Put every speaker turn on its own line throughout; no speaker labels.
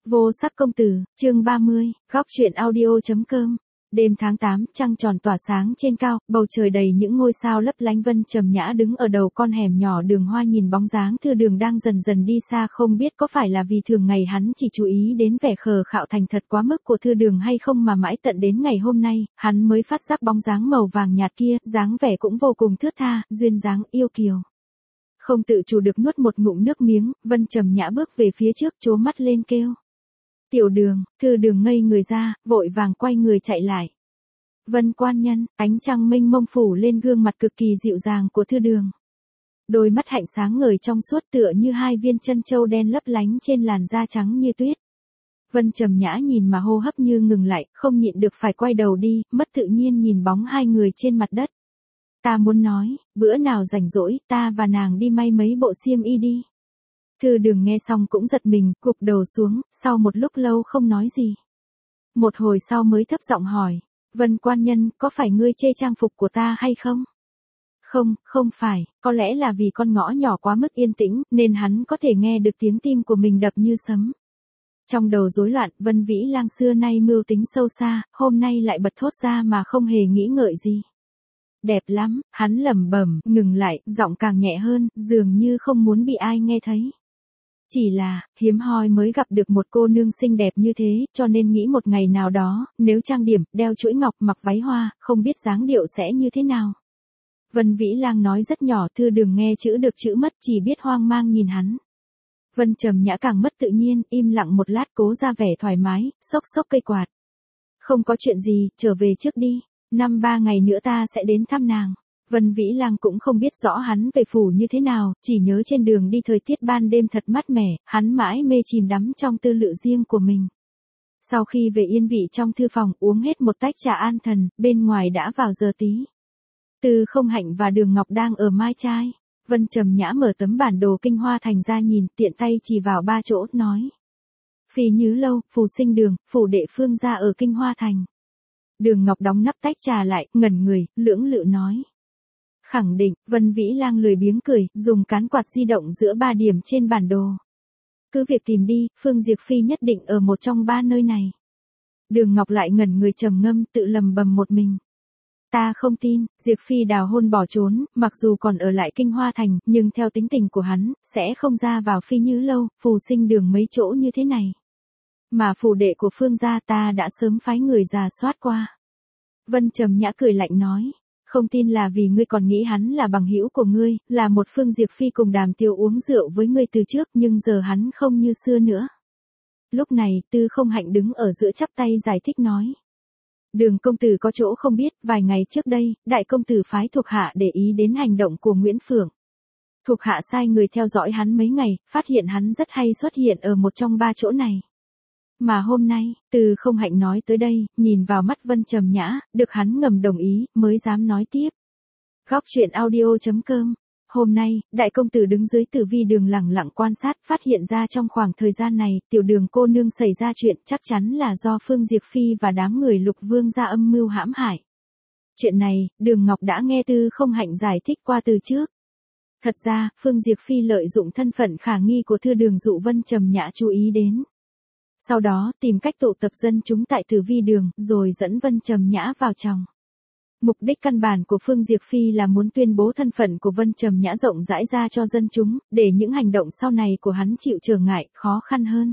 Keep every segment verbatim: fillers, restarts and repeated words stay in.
Vô sắc công tử, chương ba mươi, góc truyện audio.com. Đêm tháng tám, trăng tròn tỏa sáng trên cao, bầu trời đầy những ngôi sao lấp lánh. Vân Trầm Nhã đứng ở đầu con hẻm nhỏ đường hoa nhìn bóng dáng Thư Đường đang dần dần đi xa, không biết có phải là vì thường ngày hắn chỉ chú ý đến vẻ khờ khạo thành thật quá mức của Thư Đường hay không mà mãi tận đến ngày hôm nay, hắn mới phát giác bóng dáng màu vàng nhạt kia, dáng vẻ cũng vô cùng thướt tha, duyên dáng yêu kiều. Không tự chủ được nuốt một ngụm nước miếng, Vân Trầm Nhã bước về phía trước, trố mắt lên kêu. Tiểu Đường. Thư Đường ngây người ra, vội vàng quay người chạy lại. Vân quan nhân. Ánh trăng mênh mông phủ lên gương mặt cực kỳ dịu dàng của Thư Đường. Đôi mắt hạnh sáng ngời trong suốt tựa như hai viên chân châu đen lấp lánh trên làn da trắng như tuyết. Vân Trầm Nhã nhìn mà hô hấp như ngừng lại, không nhịn được phải quay đầu đi, mất tự nhiên nhìn bóng hai người trên mặt đất. Ta muốn nói, bữa nào rảnh rỗi, ta và nàng đi may mấy bộ xiêm y đi. Thư Đường nghe xong cũng giật mình, gục đầu xuống, sau một lúc lâu không nói gì. Một hồi sau mới thấp giọng hỏi, Vân quan nhân, có phải ngươi chê trang phục của ta hay không? Không, không phải, có lẽ là vì con ngõ nhỏ quá mức yên tĩnh, nên hắn có thể nghe được tiếng tim của mình đập như sấm. Trong đầu rối loạn, Vân Vĩ Lang xưa nay mưu tính sâu xa, hôm nay lại bật thốt ra mà không hề nghĩ ngợi gì. Đẹp lắm, hắn lẩm bẩm, ngừng lại, giọng càng nhẹ hơn, dường như không muốn bị ai nghe thấy. Chỉ là, hiếm hoi mới gặp được một cô nương xinh đẹp như thế, cho nên nghĩ một ngày nào đó, nếu trang điểm, đeo chuỗi ngọc, mặc váy hoa, không biết dáng điệu sẽ như thế nào. Vân Vĩ Lang nói rất nhỏ, Thư Đường nghe chữ được chữ mất, chỉ biết hoang mang nhìn hắn. Vân Trầm Nhã càng mất tự nhiên, im lặng một lát cố ra vẻ thoải mái, xốc xốc cây quạt. Không có chuyện gì, trở về trước đi, năm ba ngày nữa ta sẽ đến thăm nàng. Vân Vĩ Lang cũng không biết rõ hắn về phủ như thế nào, chỉ nhớ trên đường đi thời tiết ban đêm thật mát mẻ, hắn mãi mê chìm đắm trong tư lự riêng của mình. Sau khi về yên vị trong thư phòng uống hết một tách trà an thần, bên ngoài đã vào giờ tí. Từ Không Hạnh và Đường Ngọc đang ở mai trai. Vân Trầm Nhã mở tấm bản đồ Kinh Hoa Thành ra nhìn, tiện tay chỉ vào ba chỗ, nói. Phi Nhứ Lâu, Phù Sinh Đường, phủ đệ Phương gia ở Kinh Hoa Thành. Đường Ngọc đóng nắp tách trà lại, ngẩn người, lưỡng lự nói. Khẳng định. Vân Vĩ Lang lười biếng cười, dùng cán quạt di động giữa ba điểm trên bản đồ. Cứ việc tìm đi, Phương Diệp Phi nhất định ở một trong ba nơi này. Đường Ngọc lại ngẩn người trầm ngâm, tự lầm bầm một mình. Ta không tin, Diệp Phi đào hôn bỏ trốn, mặc dù còn ở lại Kinh Hoa Thành, nhưng theo tính tình của hắn, sẽ không ra vào Phi Nhứ Lâu, Phù Sinh Đường mấy chỗ như thế này. Mà phủ đệ của Phương gia ta đã sớm phái người rà soát qua. Vân Trầm Nhã cười lạnh nói. Không tin là vì ngươi còn nghĩ hắn là bằng hữu của ngươi, là một Phương Diệp Phi cùng Đàm Tiêu uống rượu với ngươi từ trước, nhưng giờ hắn không như xưa nữa. Lúc này, Tư Không Hạnh đứng ở giữa chắp tay giải thích nói. Đường công tử có chỗ không biết, vài ngày trước đây, đại công tử phái thuộc hạ để ý đến hành động của Nguyễn Phượng. Thuộc hạ sai người theo dõi hắn mấy ngày, phát hiện hắn rất hay xuất hiện ở một trong ba chỗ này. Mà hôm nay, Từ Không Hạnh nói tới đây, nhìn vào mắt Vân Trầm Nhã, được hắn ngầm đồng ý, mới dám nói tiếp. Góc truyện audio.com. Hôm nay, đại công tử đứng dưới Tử Vi Đường lẳng lặng quan sát, phát hiện ra trong khoảng thời gian này, tiểu Đường cô nương xảy ra chuyện, chắc chắn là do Phương Diệp Phi và đám người Lục Vương gia âm mưu hãm hại. Chuyện này, Đường Ngọc đã nghe Tư Không Hạnh giải thích qua từ trước. Thật ra, Phương Diệp Phi lợi dụng thân phận khả nghi của Thư Đường dụ Vân Trầm Nhã chú ý đến. Sau đó, tìm cách tụ tập dân chúng tại Tử Vi Đường, rồi dẫn Vân Trầm Nhã vào trong. Mục đích căn bản của Phương Diệp Phi là muốn tuyên bố thân phận của Vân Trầm Nhã rộng rãi ra cho dân chúng, để những hành động sau này của hắn chịu trở ngại, khó khăn hơn.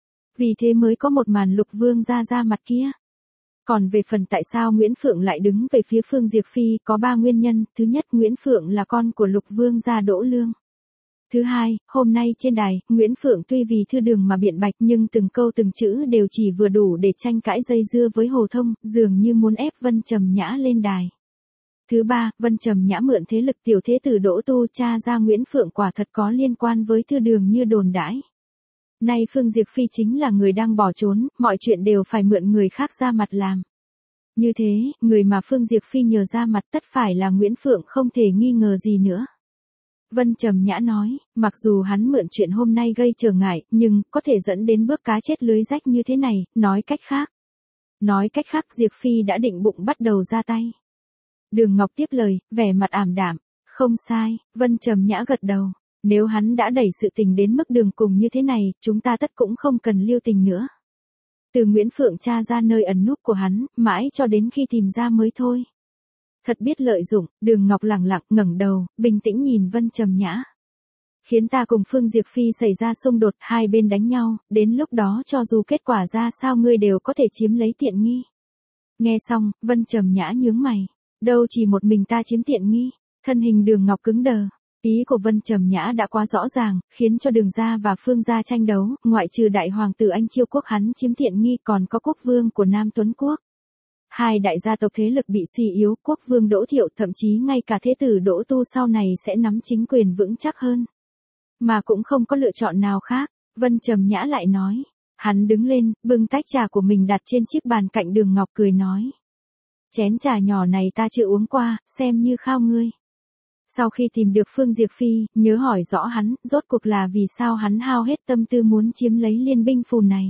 Vì thế mới có một màn Lục Vương gia ra mặt kia. Còn về phần tại sao Nguyễn Phượng lại đứng về phía Phương Diệp Phi, có ba nguyên nhân. Thứ nhất, Nguyễn Phượng là con của Lục Vương gia Đỗ Lương. Thứ hai, hôm nay trên đài, Nguyễn Phượng tuy vì Thư Đường mà biện bạch nhưng từng câu từng chữ đều chỉ vừa đủ để tranh cãi dây dưa với Hồ Thông, dường như muốn ép Vân Trầm Nhã lên đài. Thứ ba, Vân Trầm Nhã mượn thế lực tiểu thế tử Đỗ Tu tra ra Nguyễn Phượng quả thật có liên quan với Thư Đường như đồn đãi. Nay Phương Diệp Phi chính là người đang bỏ trốn, mọi chuyện đều phải mượn người khác ra mặt làm. Như thế, người mà Phương Diệp Phi nhờ ra mặt tất phải là Nguyễn Phượng, không thể nghi ngờ gì nữa. Vân Trầm Nhã nói, mặc dù hắn mượn chuyện hôm nay gây trở ngại, nhưng có thể dẫn đến bước cá chết lưới rách như thế này, nói cách khác. Nói cách khác Diệp Phi đã định bụng bắt đầu ra tay. Đường Ngọc tiếp lời, vẻ mặt ảm đạm, không sai, Vân Trầm Nhã gật đầu. Nếu hắn đã đẩy sự tình đến mức đường cùng như thế này, chúng ta tất cũng không cần lưu tình nữa. Từ Nguyễn Phượng tra ra nơi ẩn núp của hắn, mãi cho đến khi tìm ra mới thôi. Thật biết lợi dụng, Đường Ngọc lẳng lặng ngẩng đầu, bình tĩnh nhìn Vân Trầm Nhã. Khiến ta cùng Phương Diệp Phi xảy ra xung đột, hai bên đánh nhau, đến lúc đó cho dù kết quả ra sao ngươi đều có thể chiếm lấy tiện nghi. Nghe xong, Vân Trầm Nhã nhướng mày. Đâu chỉ một mình ta chiếm tiện nghi, thân hình Đường Ngọc cứng đờ. Ý của Vân Trầm Nhã đã quá rõ ràng, khiến cho Đường gia và Phương gia tranh đấu, ngoại trừ đại hoàng tử Anh Chiêu quốc hắn chiếm tiện nghi còn có quốc vương của Nam Tuấn quốc. Hai đại gia tộc thế lực bị suy yếu, quốc vương Đỗ Thiệu thậm chí ngay cả thế tử Đỗ Tu sau này sẽ nắm chính quyền vững chắc hơn. Mà cũng không có lựa chọn nào khác, Vân Trầm Nhã lại nói. Hắn đứng lên, bưng tách trà của mình đặt trên chiếc bàn cạnh Đường Ngọc cười nói. Chén trà nhỏ này ta chưa uống qua, xem như khao ngươi. Sau khi tìm được Phương Diệp Phi, nhớ hỏi rõ hắn, rốt cuộc là vì sao hắn hao hết tâm tư muốn chiếm lấy liên binh phù này.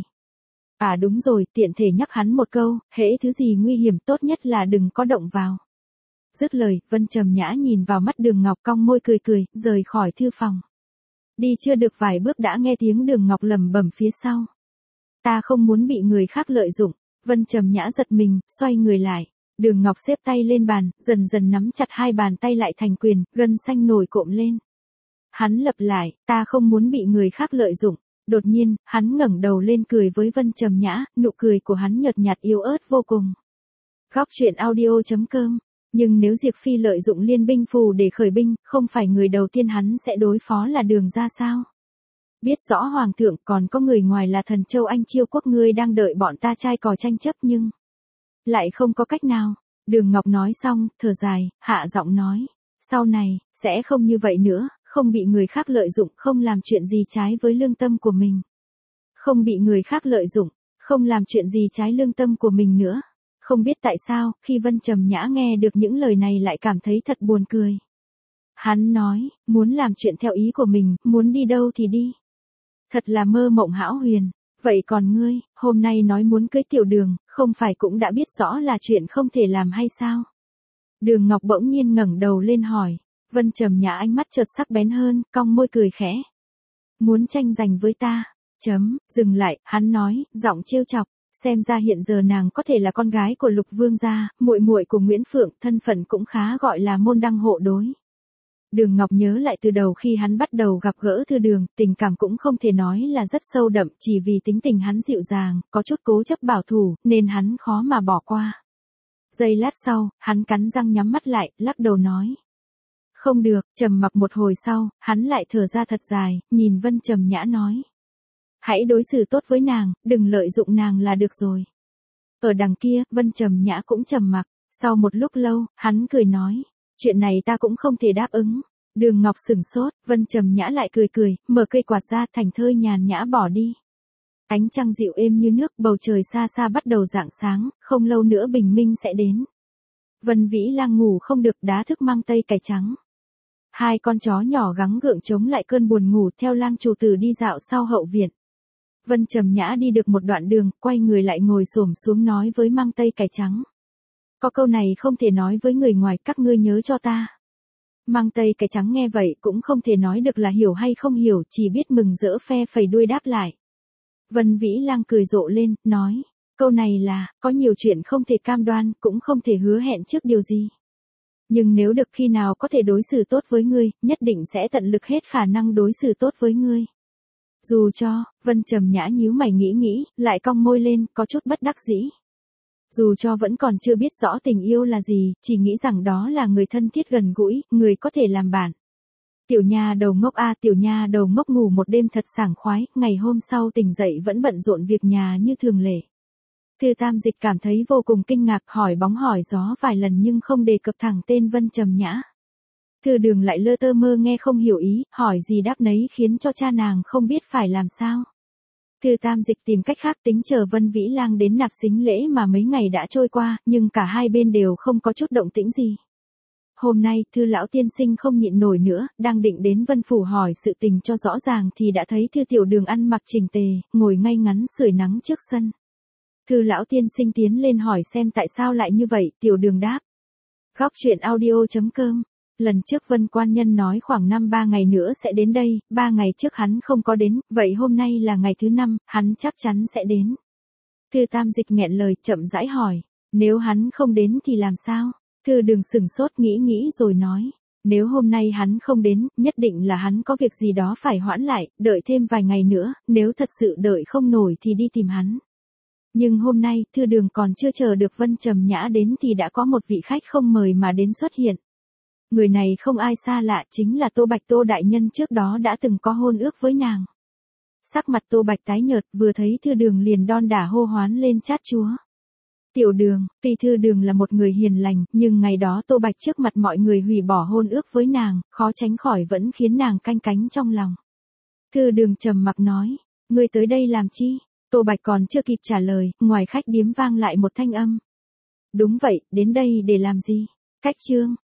À đúng rồi, tiện thể nhắc hắn một câu, hễ thứ gì nguy hiểm tốt nhất là đừng có động vào. Dứt lời, Vân Trầm Nhã nhìn vào mắt Đường Ngọc cong môi cười cười, rời khỏi thư phòng. Đi chưa được vài bước đã nghe tiếng Đường Ngọc lẩm bẩm phía sau. Ta không muốn bị người khác lợi dụng. Vân Trầm Nhã giật mình, xoay người lại. Đường Ngọc xếp tay lên bàn, dần dần nắm chặt hai bàn tay lại thành quyền, gân xanh nổi cộm lên. Hắn lặp lại, ta không muốn bị người khác lợi dụng. Đột nhiên, hắn ngẩng đầu lên cười với Vân Trầm Nhã, nụ cười của hắn nhợt nhạt yếu ớt vô cùng. Góc truyện audio chấm com. Nhưng nếu Diệp Phi lợi dụng liên binh phù để khởi binh, không phải người đầu tiên hắn sẽ đối phó là Đường ra sao? Biết rõ Hoàng thượng còn có người ngoài là Thần Châu Anh Chiêu quốc ngươi đang đợi bọn ta trai cò tranh chấp nhưng lại không có cách nào. Đường Ngọc nói xong, thở dài, hạ giọng nói. Sau này, sẽ không như vậy nữa, không bị người khác lợi dụng, không làm chuyện gì trái với lương tâm của mình. Không bị người khác lợi dụng, không làm chuyện gì trái lương tâm của mình nữa. Không biết tại sao, khi Vân Trầm Nhã nghe được những lời này lại cảm thấy thật buồn cười. Hắn nói, muốn làm chuyện theo ý của mình, muốn đi đâu thì đi. Thật là mơ mộng hão huyền. Vậy còn ngươi, hôm nay nói muốn cưới Tiểu Đường, không phải cũng đã biết rõ là chuyện không thể làm hay sao? Đường Ngọc bỗng nhiên ngẩng đầu lên hỏi. Vân Trầm Nhã ánh mắt chợt sắc bén hơn, cong môi cười khẽ. Muốn tranh giành với ta? Chấm, dừng lại, hắn nói, giọng trêu chọc. Xem ra hiện giờ nàng có thể là con gái của Lục Vương gia, muội muội của Nguyễn Phượng, thân phận cũng khá gọi là môn đăng hộ đối. Đường Ngọc nhớ lại từ đầu khi hắn bắt đầu gặp gỡ Thư Đường, tình cảm cũng không thể nói là rất sâu đậm, chỉ vì tính tình hắn dịu dàng, có chút cố chấp bảo thủ, nên hắn khó mà bỏ qua. Giây lát sau, hắn cắn răng nhắm mắt lại, lắc đầu nói. Không được, trầm mặc một hồi sau, hắn lại thở ra thật dài, nhìn Vân Trầm Nhã nói. Hãy đối xử tốt với nàng, đừng lợi dụng nàng là được rồi. Ở đằng kia, Vân Trầm Nhã cũng trầm mặc, sau một lúc lâu, hắn cười nói. Chuyện này ta cũng không thể đáp ứng. Đường Ngọc sửng sốt, Vân Trầm Nhã lại cười cười, mở cây quạt ra thành thơi nhàn nhã bỏ đi. Ánh trăng dịu êm như nước, bầu trời xa xa bắt đầu rạng sáng, không lâu nữa bình minh sẽ đến. Vân Vĩ Lang ngủ không được đá thức mang tây cải trắng. Hai con chó nhỏ gắng gượng chống lại cơn buồn ngủ theo Lang chủ tử đi dạo sau hậu viện. Vân Trầm Nhã đi được một đoạn đường, quay người lại ngồi xổm xuống nói với mang tây cải trắng. Có câu này không thể nói với người ngoài, các ngươi nhớ cho ta. Mang tây cải trắng nghe vậy cũng không thể nói được là hiểu hay không hiểu, chỉ biết mừng rỡ phe phẩy đuôi đáp lại. Vân Vĩ Lang cười rộ lên, nói, câu này là, có nhiều chuyện không thể cam đoan, cũng không thể hứa hẹn trước điều gì. Nhưng nếu được khi nào có thể đối xử tốt với ngươi, nhất định sẽ tận lực hết khả năng đối xử tốt với ngươi. Dù cho, Vân Trầm Nhã nhíu mày nghĩ nghĩ, lại cong môi lên, có chút bất đắc dĩ. Dù cho vẫn còn chưa biết rõ tình yêu là gì, chỉ nghĩ rằng đó là người thân thiết gần gũi, người có thể làm bạn. Tiểu nha đầu ngốc a, tiểu nha đầu ngốc ngủ một đêm thật sảng khoái, ngày hôm sau tỉnh dậy vẫn bận rộn việc nhà như thường lệ. Thư Tam Dịch cảm thấy vô cùng kinh ngạc, hỏi bóng hỏi gió vài lần nhưng không đề cập thẳng tên Vân Trầm Nhã. Thư Đường lại lơ tơ mơ nghe không hiểu ý, hỏi gì đáp nấy khiến cho cha nàng không biết phải làm sao. Thư Tam Dịch tìm cách khác tính chờ Vân Vĩ Lang đến nạp sính lễ mà mấy ngày đã trôi qua, nhưng cả hai bên đều không có chút động tĩnh gì. Hôm nay, Thư lão tiên sinh không nhịn nổi nữa, đang định đến Vân phủ hỏi sự tình cho rõ ràng thì đã thấy Thư Tiểu Đường ăn mặc chỉnh tề, ngồi ngay ngắn sưởi nắng trước sân. Thư lão tiên sinh tiến lên hỏi xem tại sao lại như vậy, Tiểu Đường đáp. Góc truyện audio chấm com Lần trước Vân Quan Nhân nói khoảng năm ba ngày nữa sẽ đến đây, ba ngày trước hắn không có đến, vậy hôm nay là ngày thứ năm, hắn chắc chắn sẽ đến. Thư Tam Dịch nghẹn lời, chậm rãi hỏi, nếu hắn không đến thì làm sao? Thư Đường sửng sốt nghĩ nghĩ rồi nói, nếu hôm nay hắn không đến, nhất định là hắn có việc gì đó phải hoãn lại, đợi thêm vài ngày nữa, nếu thật sự đợi không nổi thì đi tìm hắn. Nhưng hôm nay, Thư Đường còn chưa chờ được Vân Trầm Nhã đến thì đã có một vị khách không mời mà đến xuất hiện. Người này không ai xa lạ, chính là Tô Bạch, Tô đại nhân trước đó đã từng có hôn ước với nàng. Sắc mặt Tô Bạch tái nhợt, vừa thấy Thư Đường liền đon đả hô hoán lên chát chúa. Tiểu Đường, tuy Thư Đường là một người hiền lành, nhưng ngày đó Tô Bạch trước mặt mọi người hủy bỏ hôn ước với nàng, khó tránh khỏi vẫn khiến nàng canh cánh trong lòng. Thư Đường trầm mặc nói, ngươi tới đây làm chi? Tô Bạch còn chưa kịp trả lời, ngoài khách điếm vang lại một thanh âm. Đúng vậy, đến đây để làm gì? Cách chương.